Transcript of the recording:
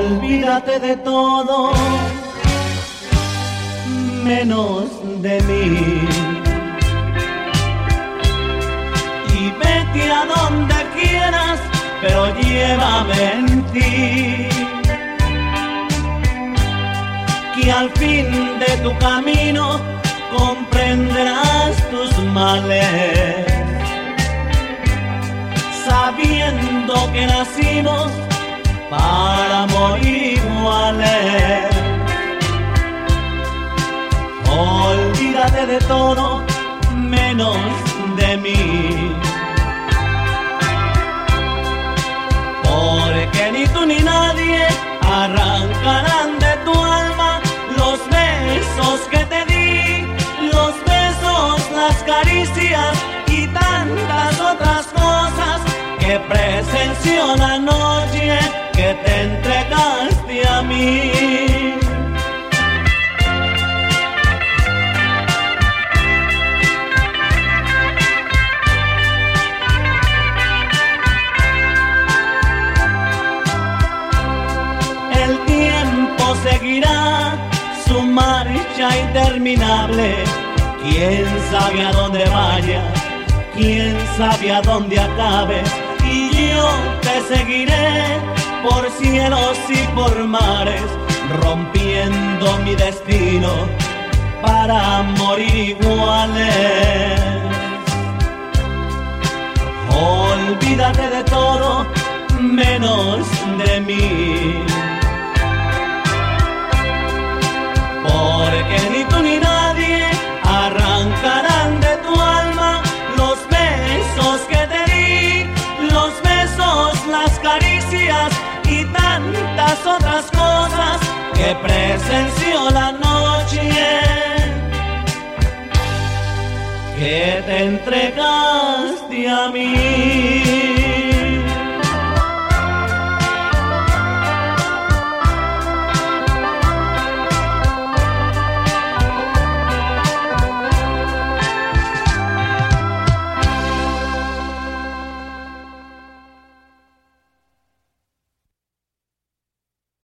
Olvídate de todo, menos de mí. Y vete a donde quieras, pero llévame en ti. Que al fin de tu camino comprenderás tus males, sabiendo que nacimos para morir iguales. Olvídate de todo, menos de mí. Porque ni tú ni nadie arrancarán de tu alma los besos que te di, los besos, las caricias y tantas otras cosas que presenció la noche que te entregaste a mí. El tiempo seguirá su marcha interminable. Quién sabe a dónde vaya, quién sabe a dónde acabe. Y yo te seguiré por cielos y por mares, rompiendo mi destino para morir iguales. Olvídate de todo, menos de mí. Porque ni tú ni nadie arrancarán de tu alma los besos que te di, los besos, las caricias y tantas otras cosas que presenció la noche que te entregaste a mí.